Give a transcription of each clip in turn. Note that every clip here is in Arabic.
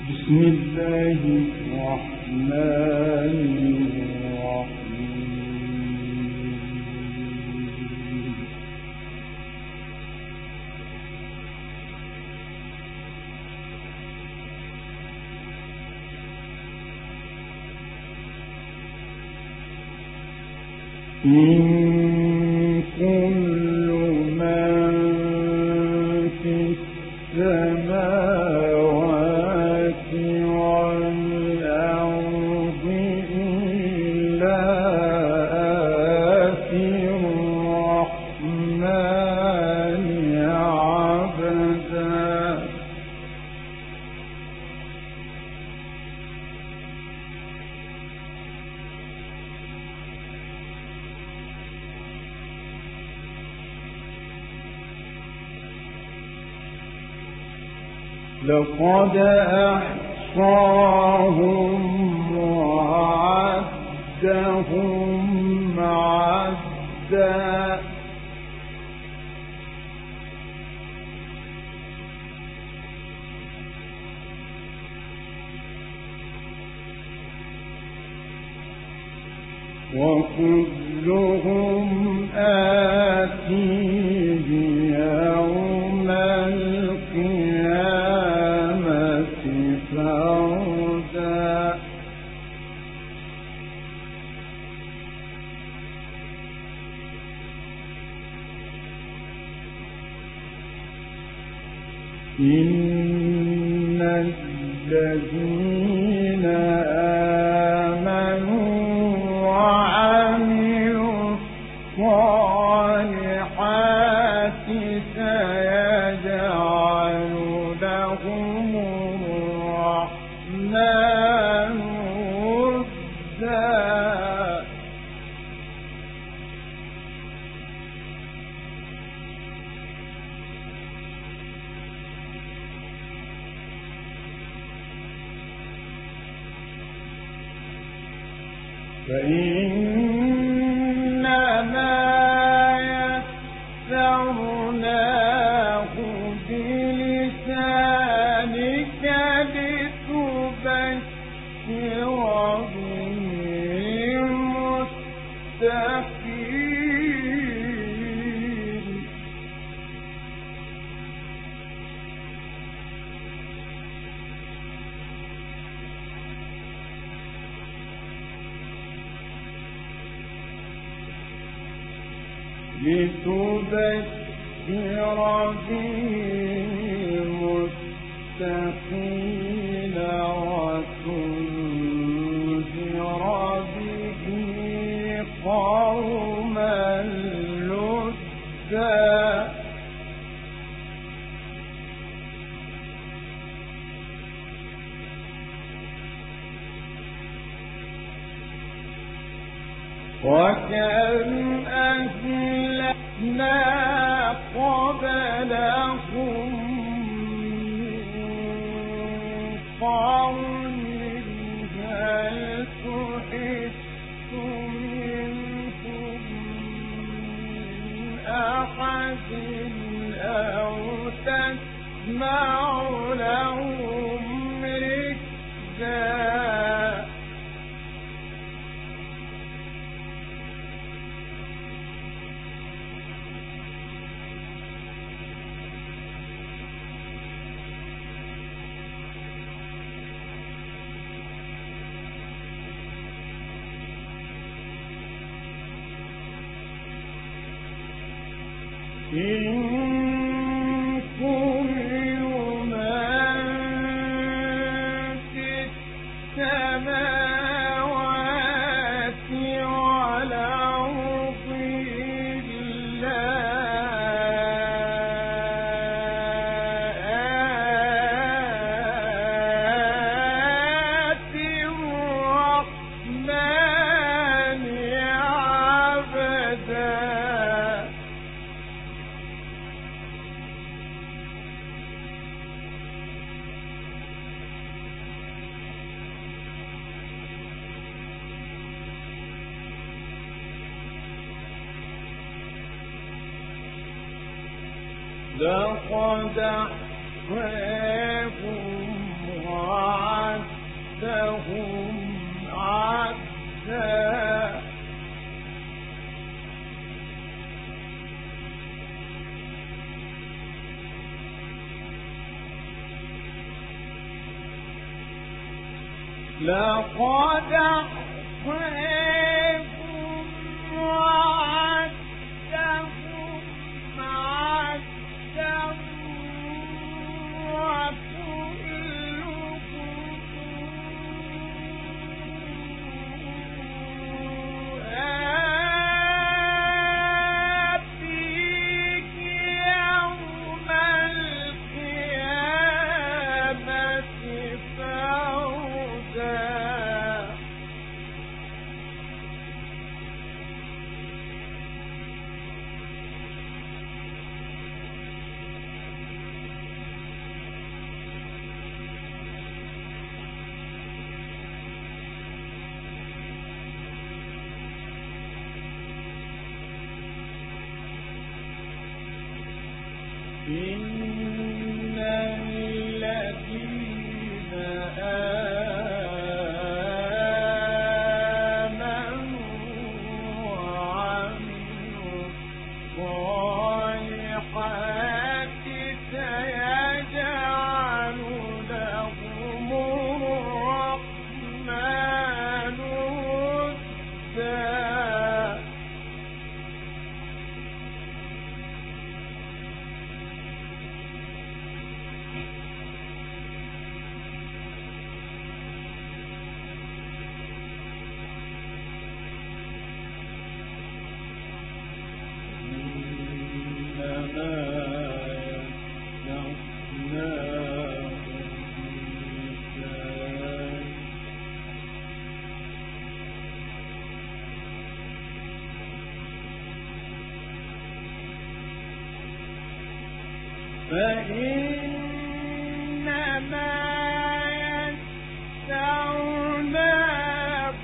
بسم الله الرحمن الرحيم. إن كل من في السماوات والأرض إلا آتي الرحمن عبدا. لقد أحصاهم وعدهم عدا. وكلهم آتيه يوم القيامة فردا. إن الذين آمنوا وعملوا الصالحات سيجعل لهم الرحمن ودا. فإنما يسرناه بلسانك لتبشر به المتقين. لتبشر به المتقين وتنذر به قوما لدا. وكم أهلكنا قبلهم من قرن هل تحس منهم من أحد أو تسمع لهم ركزا. إن كل من في السماوات والأرض إلا آتي الرحمن عبدا. لقد أحصاهم لقد أحصيهم وعدهم عدا إن الذين آمنوا وعملوا الصالحات سيجعل لهم الرحمن ودا. فإنما يسرناه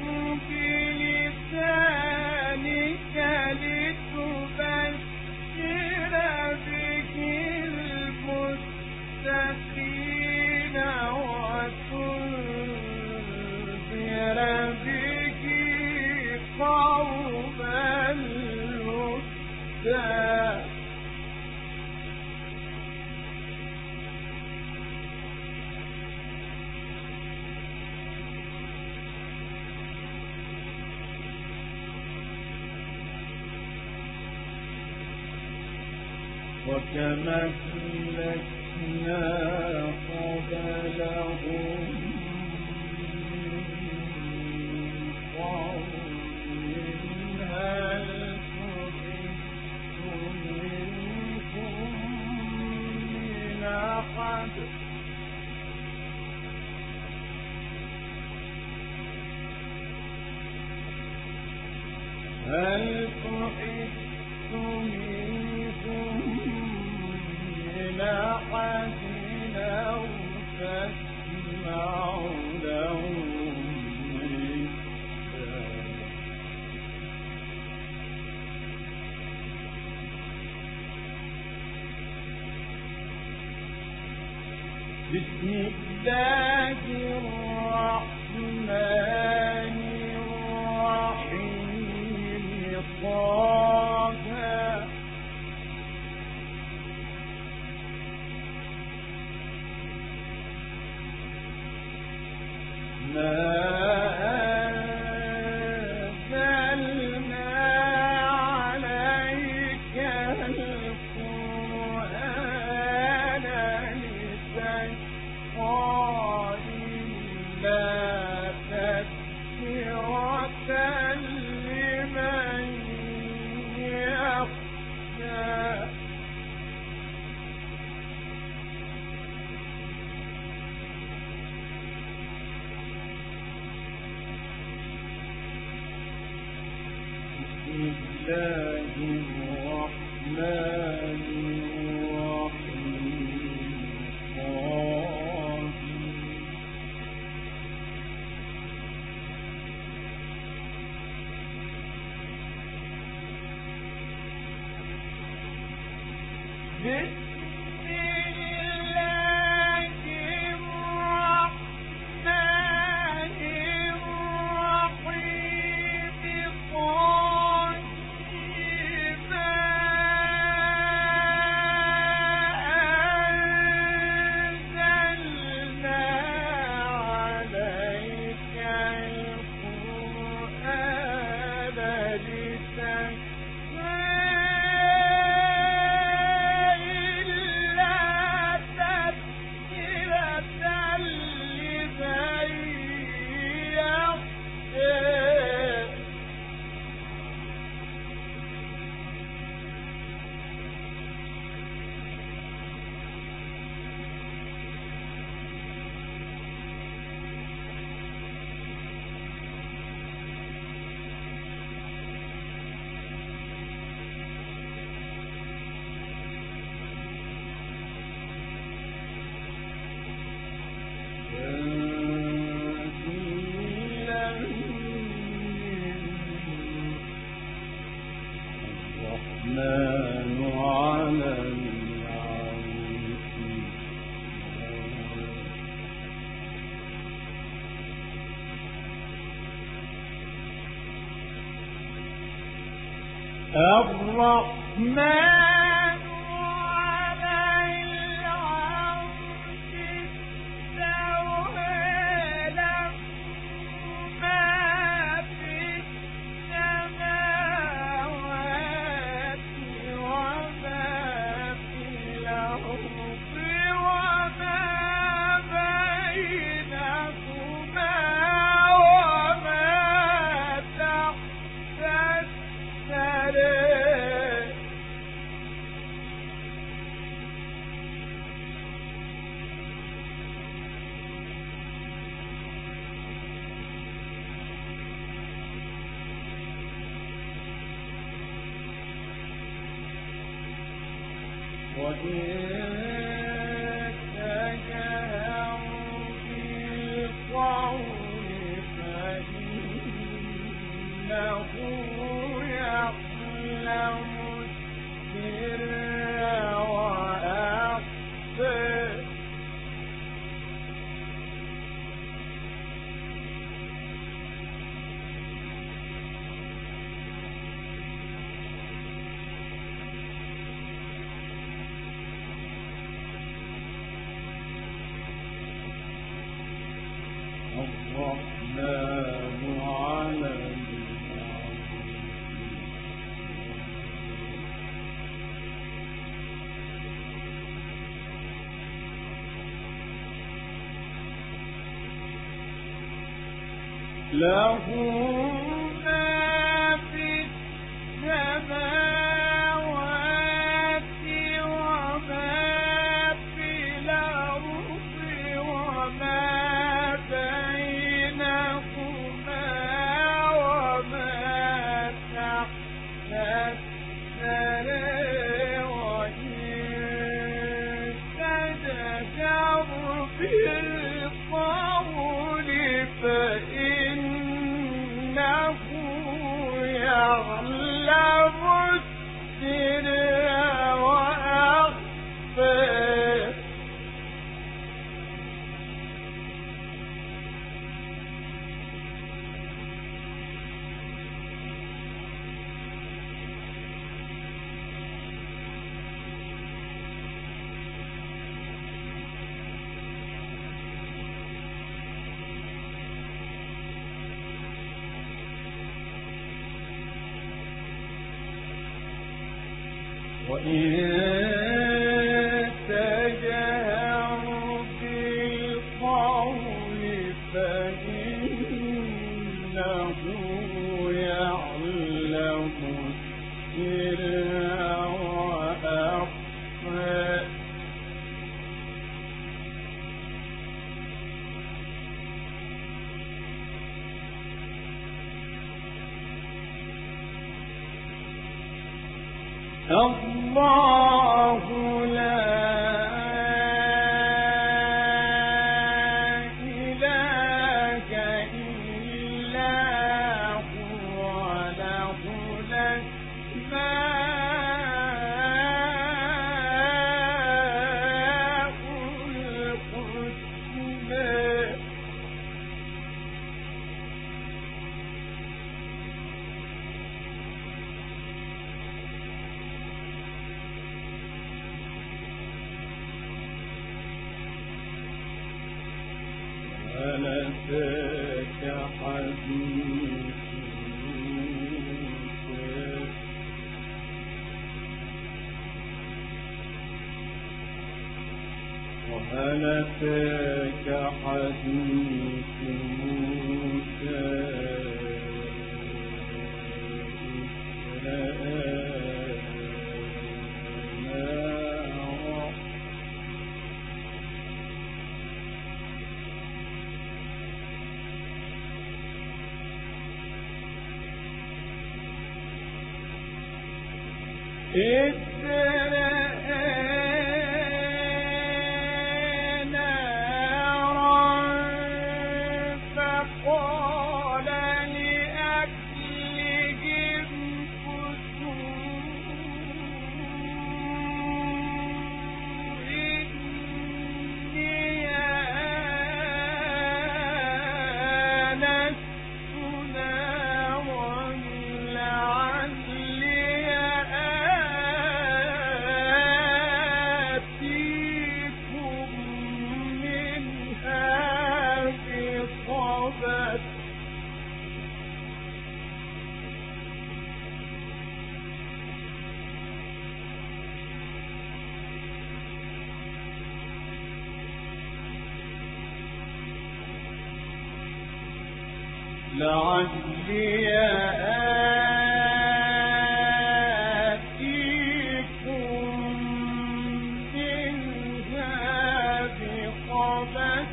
بلسانك لتبشر به المتقين وتنذر به قوما لدا. وكما أهلكنا قبلهم من قرن هل تحس منهم من أحد هل تحس منهم من أحد أو تسمع لهم بسم الله الرحمن الرحيم طه ما أنزلنا عليك القرآن لتشقى إلا تذكرة لمن يخشى. بسم الله الرحمن الرحيم طه الرحمن على العرش استوى له ما في السماوات وما في الأرض وما بينهما وما تحت الثرى وإن تجهر بالقول فإنه يعلم السر وأخفى الرحمن على له ما في السماوات وما في الأرض وما بينهما وما تحت الثرى وإن تجهر بالقول فإنه يعلم السر وأخفى وإن تجهر بالقول فإنه يعلم السر وأخفى الله لا إله إلا هو له الأسماء الحسنى هل أتاك حديث موسى وهل أتاك حديث موسى إذ رأى نارا فقال لأهلهم كثوا إني آنست نارا لعلي لعلي آتيكم منها بقبس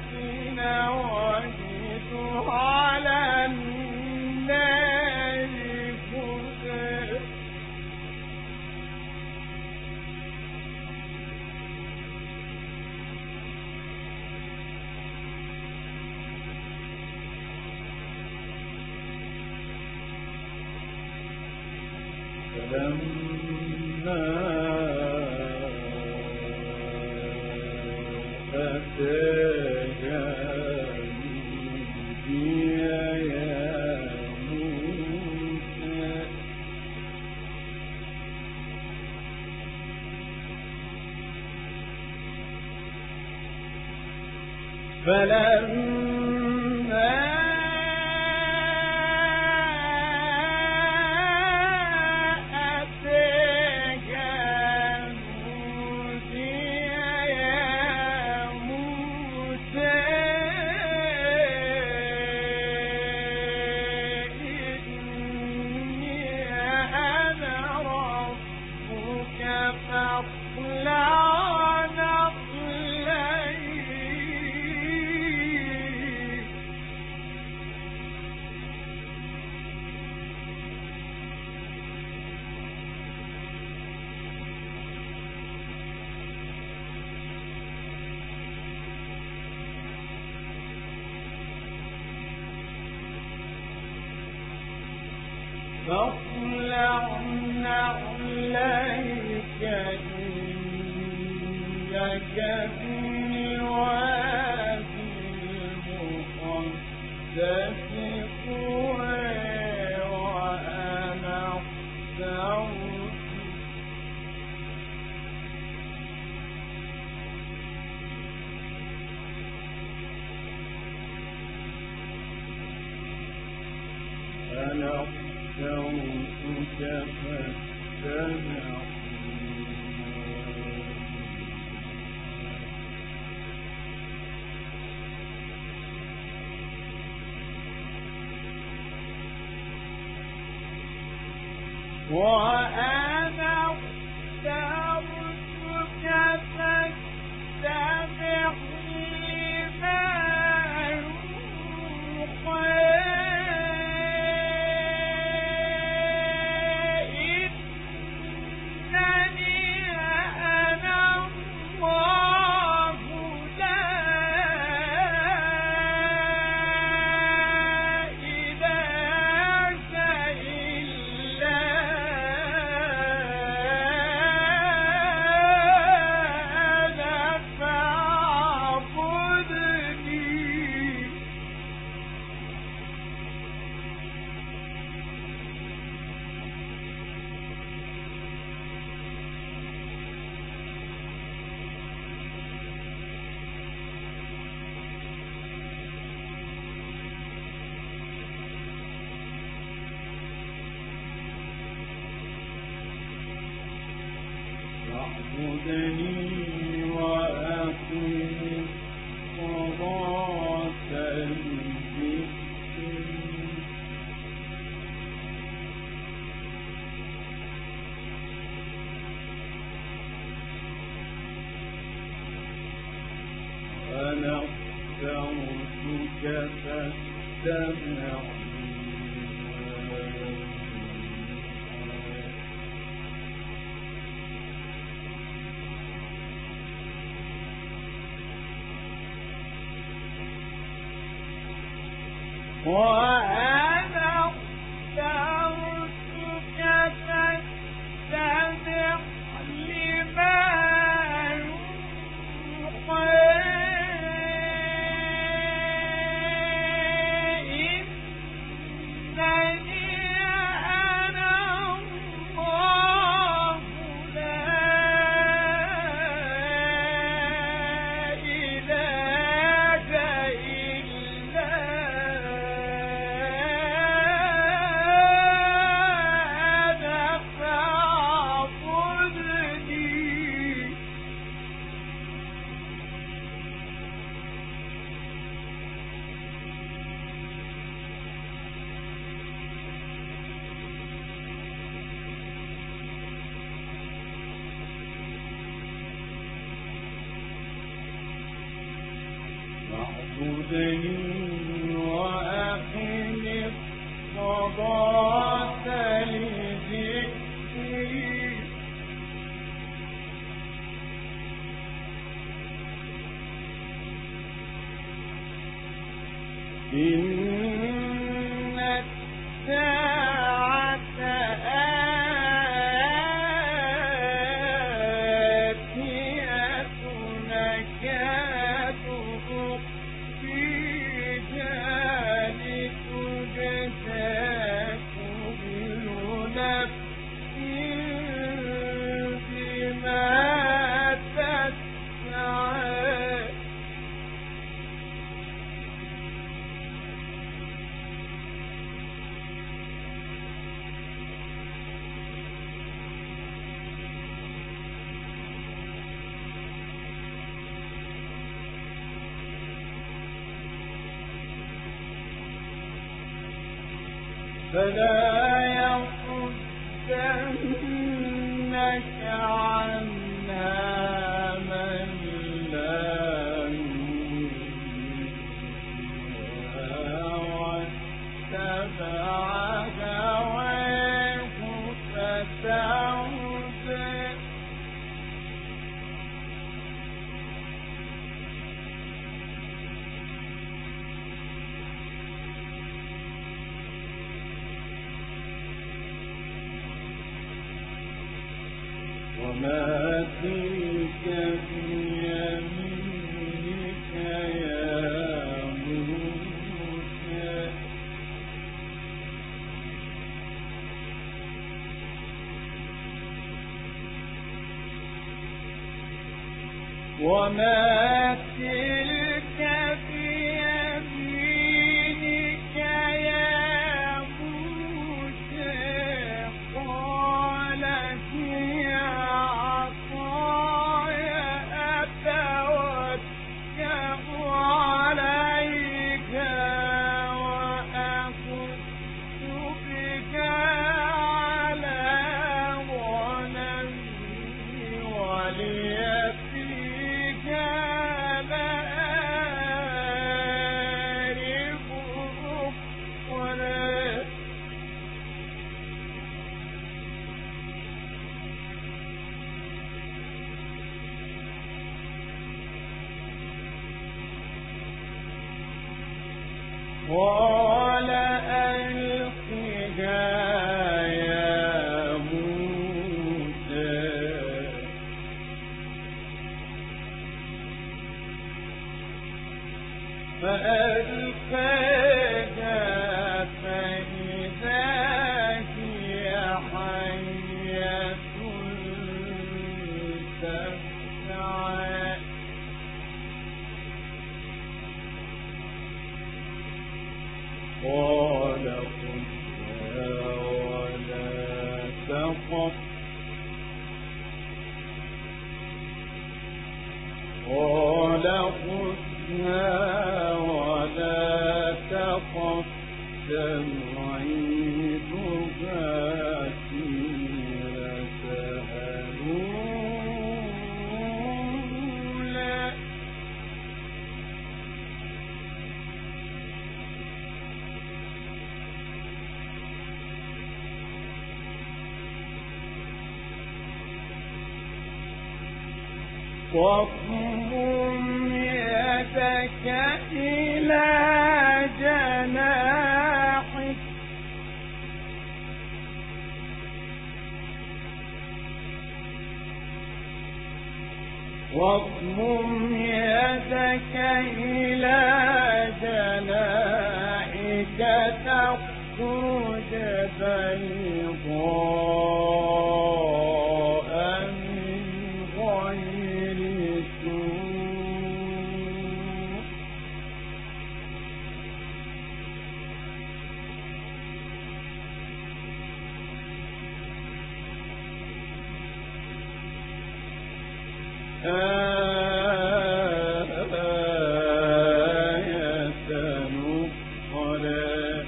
وجد على النار هدى فلما أتاها نودي يا موسى فلما فاخلع نعليك إنك بالوادي المقدس طوى وأنا اخترتك فاستمع وأنا اخترتك فاستمع لما يوحى واعبدني وأقم الصلاة لذكري وأنا اخترتك فاستمع وأنا اخترتك فاستمع لما يوحى إنني وزين وأقم الصلاة لذكري إن الساعة آتية نكاد أخفيها لتجزى كل نفس بما تسعى فلا يصدنك عنها من لا يؤمنها واتبع هواه فتردى وما تلك بيمينك يا موسى وما تلك بيمينك يا موسى قال هي عصاي أتوكأ عليها وأخذ بها على غنمي ولي فيها مآرب أخرى قال ألقها يا موسى فألقاها فإذا هي حية تسعى قال خذها ولا تخف قال خذها ولا تخف سنعيدها سيرتها الأولى واضمم يدك إلى جناحك واضمم يدك إلى جناحك تخرج بيضاء من غير سوء آية أخرى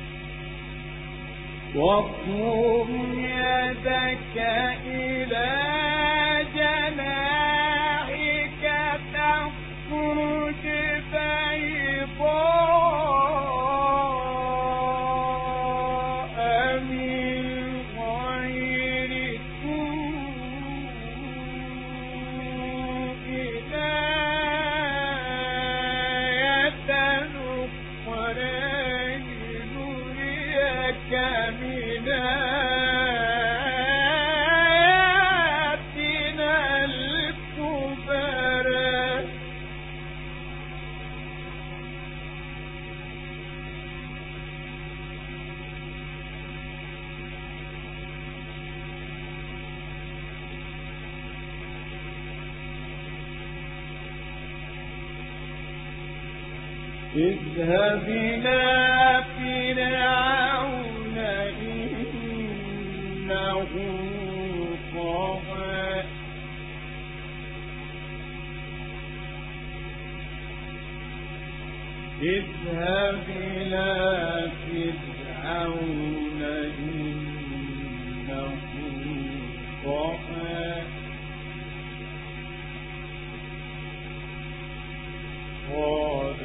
واضمم يدك إلى اذهب إلى فرعون إنه طغى اذهب إلى فرعون إنه طغى قال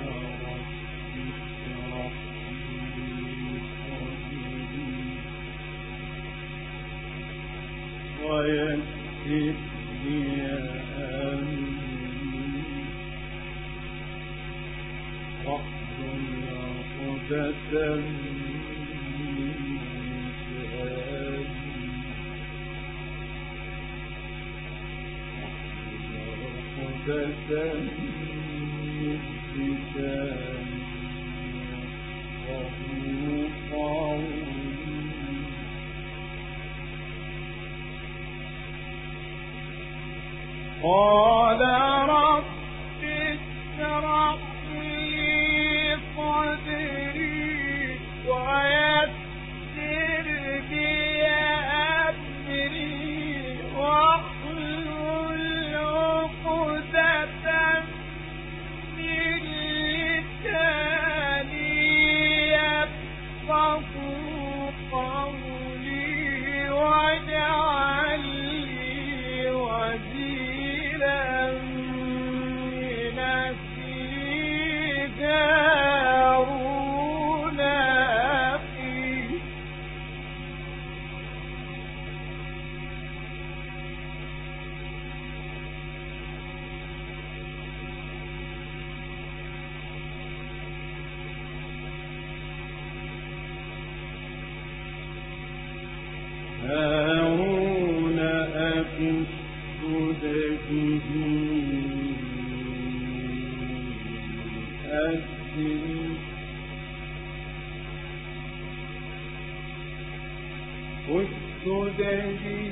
ويسر لي أمري واحلل عقدة من لساني يفقهوا قولي قال رب اشرح لي صدري ويسر لي أمري واحلل عقدة من لساني يفقهوا قولي واجعل لي وزيرا من أخي هارون أخي هارون أخي اشدد به أزري اشدد به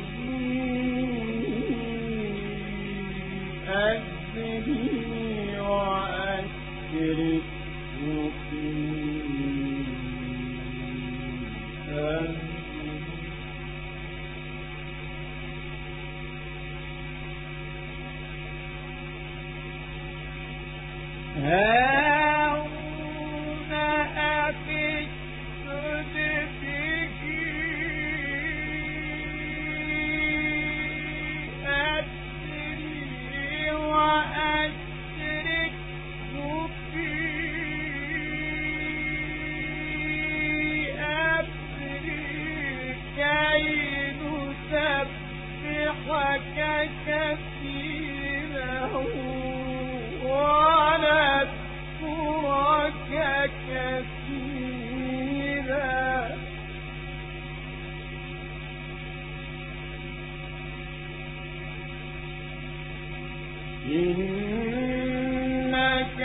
أزري وأشركه في أمري هارون أخي اشدد به أزري وأشركه في أمري كي نسبحك كثيرا ونذكرك كثيرا إنك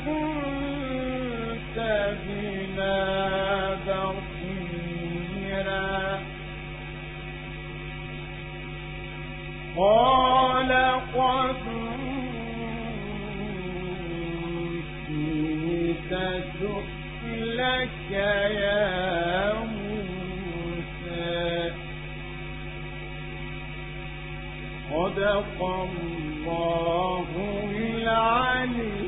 كنت بنا بصيرا قال قد لك يا موسى صدق الله العلي